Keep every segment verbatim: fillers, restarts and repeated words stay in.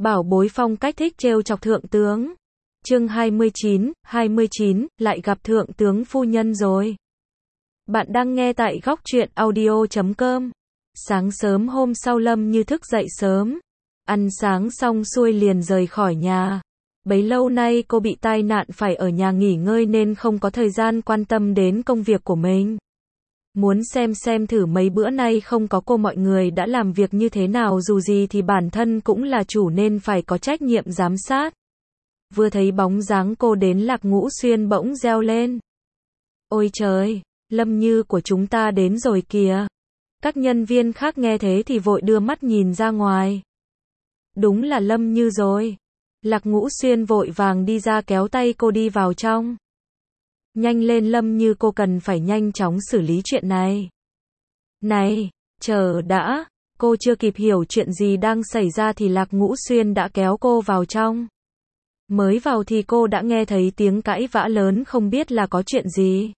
Bảo bối phong cách thích trêu chọc thượng tướng. Chương hai mươi chín, hai mươi chín, lại gặp thượng tướng phu nhân rồi. Bạn đang nghe tại góc truyện audio chấm com. Sáng sớm hôm sau Lâm Như thức dậy sớm. Ăn sáng xong xuôi liền rời khỏi nhà. Bấy lâu nay cô bị tai nạn phải ở nhà nghỉ ngơi nên không có thời gian quan tâm đến công việc của mình. Muốn xem xem thử mấy bữa nay không có cô mọi người đã làm việc như thế nào, dù gì thì bản thân cũng là chủ nên phải có trách nhiệm giám sát. Vừa thấy bóng dáng cô đến Lạc Ngũ Xuyên bỗng reo lên. Ôi trời, Lâm Như của chúng ta đến rồi kìa. Các nhân viên khác nghe thế thì vội đưa mắt nhìn ra ngoài. Đúng là Lâm Như rồi. Lạc Ngũ Xuyên vội vàng đi ra kéo tay cô đi vào trong. Nhanh lên Lâm Như, cô cần phải nhanh chóng xử lý chuyện này. Này, chờ đã, cô chưa kịp hiểu chuyện gì đang xảy ra thì Lạc Ngũ Xuyên đã kéo cô vào trong. Mới vào thì cô đã nghe thấy tiếng cãi vã lớn, không biết là có chuyện gì.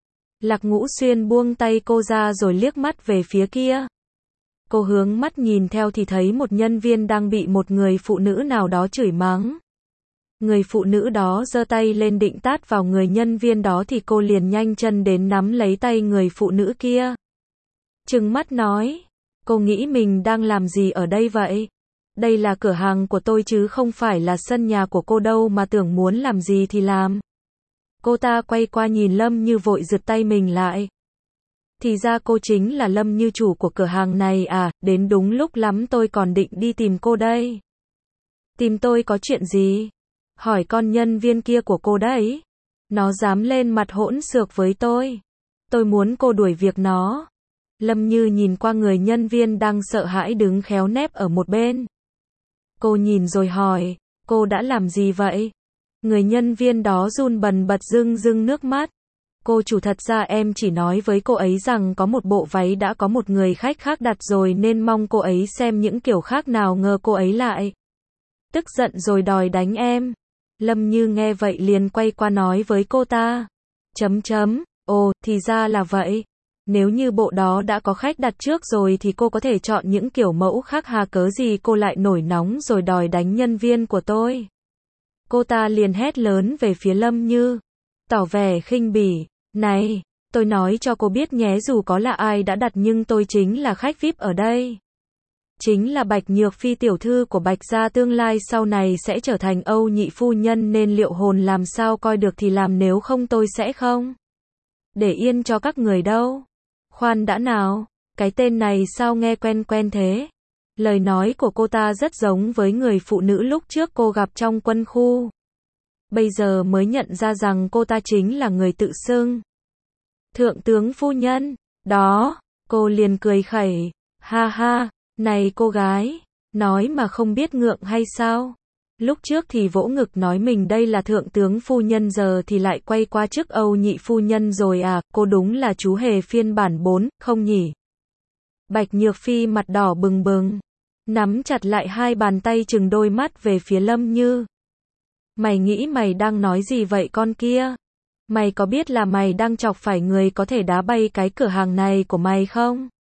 Lạc Ngũ Xuyên buông tay cô ra rồi liếc mắt về phía kia. Cô hướng mắt nhìn theo thì thấy một nhân viên đang bị một người phụ nữ nào đó chửi mắng. Người phụ nữ đó giơ tay lên định tát vào người nhân viên đó thì cô liền nhanh chân đến nắm lấy tay người phụ nữ kia. Trừng mắt nói, cô nghĩ mình đang làm gì ở đây vậy? Đây là cửa hàng của tôi chứ không phải là sân nhà của cô đâu mà tưởng muốn làm gì thì làm. Cô ta quay qua nhìn Lâm Như vội giật tay mình lại. Thì ra cô chính là Lâm Như, chủ của cửa hàng này à, đến đúng lúc lắm, tôi còn định đi tìm cô đây. Tìm tôi có chuyện gì? Hỏi con nhân viên kia của cô đấy. Nó dám lên mặt hỗn xược với tôi. Tôi muốn cô đuổi việc nó. Lâm Như nhìn qua người nhân viên đang sợ hãi đứng khéo nép ở một bên. Cô nhìn rồi hỏi, cô đã làm gì vậy? Người nhân viên đó run bần bật rưng rưng nước mắt. Cô chủ, thật ra em chỉ nói với cô ấy rằng có một bộ váy đã có một người khách khác đặt rồi nên mong cô ấy xem những kiểu khác, nào ngờ cô ấy lại tức giận rồi đòi đánh em. Lâm Như nghe vậy liền quay qua nói với cô ta. Chấm chấm, ồ, thì ra là vậy. Nếu như bộ đó đã có khách đặt trước rồi thì cô có thể chọn những kiểu mẫu khác, hà cớ gì cô lại nổi nóng rồi đòi đánh nhân viên của tôi. Cô ta liền hét lớn về phía Lâm Như, tỏ vẻ khinh bỉ. Này, tôi nói cho cô biết nhé, dù có là ai đã đặt nhưng tôi chính là khách vi ai pi ở đây. Chính là Bạch Nhược Phi, tiểu thư của Bạch gia, tương lai sau này sẽ trở thành Âu nhị phu nhân, nên liệu hồn làm sao coi được thì làm, nếu không tôi sẽ không để yên cho các người đâu. Khoan đã nào, cái tên này sao nghe quen quen thế? Lời nói của cô ta rất giống với người phụ nữ lúc trước cô gặp trong quân khu. Bây giờ mới nhận ra rằng cô ta chính là người tự xưng thượng tướng phu nhân. Đó, cô liền cười khẩy. Ha ha, này cô gái, nói mà không biết ngượng hay sao? Lúc trước thì vỗ ngực nói mình đây là thượng tướng phu nhân, giờ thì lại quay qua chức Âu nhị phu nhân rồi à, cô đúng là chú hề phiên bản bốn, không nhỉ? Bạch Nhược Phi mặt đỏ bừng bừng, nắm chặt lại hai bàn tay, trừng đôi mắt về phía Lâm Như. Mày nghĩ mày đang nói gì vậy con kia? Mày có biết là mày đang chọc phải người có thể đá bay cái cửa hàng này của mày không?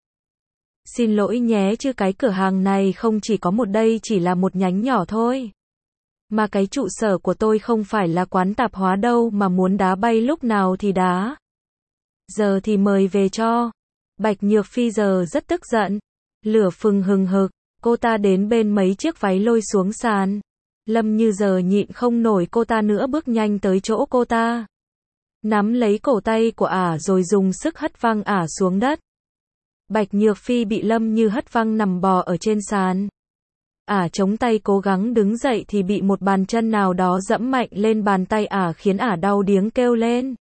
Xin lỗi nhé chứ cái cửa hàng này không chỉ có một, đây chỉ là một nhánh nhỏ thôi. Mà cái trụ sở của tôi không phải là quán tạp hóa đâu mà muốn đá bay lúc nào thì đá. Giờ thì mời về cho. Bạch Nhược Phi giờ rất tức giận. Lửa phừng hừng hực, cô ta đến bên mấy chiếc váy lôi xuống sàn. Lâm Như giờ nhịn không nổi cô ta nữa, bước nhanh tới chỗ cô ta. Nắm lấy cổ tay của ả rồi dùng sức hất văng ả xuống đất. Bạch Nhược Phi bị Lâm Như hất văng nằm bò ở trên sàn. Ả chống tay cố gắng đứng dậy thì bị một bàn chân nào đó dẫm mạnh lên bàn tay ả, khiến ả đau điếng kêu lên.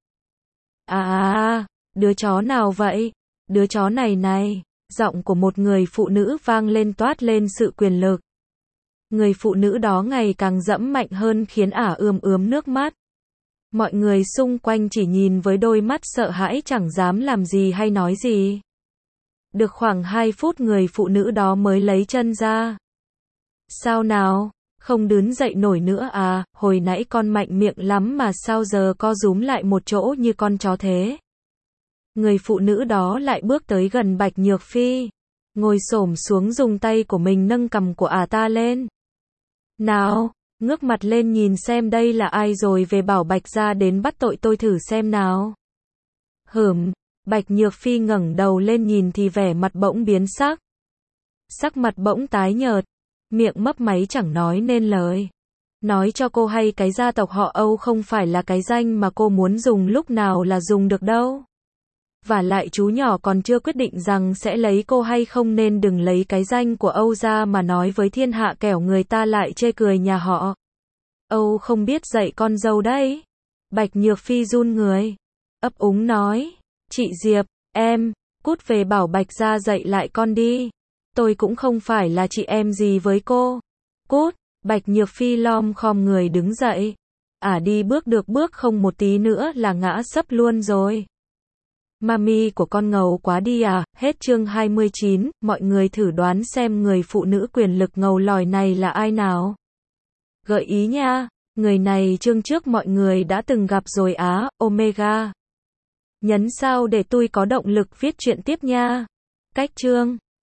À à à, đứa chó nào vậy? Đứa chó này này, giọng của một người phụ nữ vang lên toát lên sự quyền lực. Người phụ nữ đó ngày càng dẫm mạnh hơn khiến ả ươm ướm nước mắt. Mọi người xung quanh chỉ nhìn với đôi mắt sợ hãi, chẳng dám làm gì hay nói gì. Được khoảng hai phút người phụ nữ đó mới lấy chân ra. Sao nào, không đứng dậy nổi nữa à, hồi nãy con mạnh miệng lắm mà sao giờ co rúm lại một chỗ như con chó thế? Người phụ nữ đó lại bước tới gần Bạch Nhược Phi, ngồi xổm xuống dùng tay của mình nâng cằm của ả ta lên. Nào, ngước mặt lên nhìn xem đây là ai rồi về bảo Bạch Gia đến bắt tội tôi thử xem nào. Hửm, Bạch Nhược Phi ngẩng đầu lên nhìn thì vẻ mặt bỗng biến sắc. Sắc mặt bỗng tái nhợt, miệng mấp máy chẳng nói nên lời. Nói cho cô hay cái gia tộc họ Âu không phải là cái danh mà cô muốn dùng lúc nào là dùng được đâu. Và lại chú nhỏ còn chưa quyết định rằng sẽ lấy cô hay không nên đừng lấy cái danh của Âu ra mà nói với thiên hạ kẻo người ta lại chê cười nhà họ Âu không biết dạy con dâu đấy. Bạch Nhược Phi run người, ấp úng nói, chị Diệp, em, cút về bảo Bạch Gia dạy lại con đi. Tôi cũng không phải là chị em gì với cô. Cút, Bạch Nhược Phi lom khom người đứng dậy. À đi bước được bước không một tí nữa là ngã sấp luôn rồi. Mami của con ngầu quá đi à, hết chương hai mươi chín, mọi người thử đoán xem người phụ nữ quyền lực ngầu lòi này là ai nào. Gợi ý nha, người này chương trước mọi người đã từng gặp rồi á, Omega. Nhấn sao để tôi có động lực viết chuyện tiếp nha. Cách chương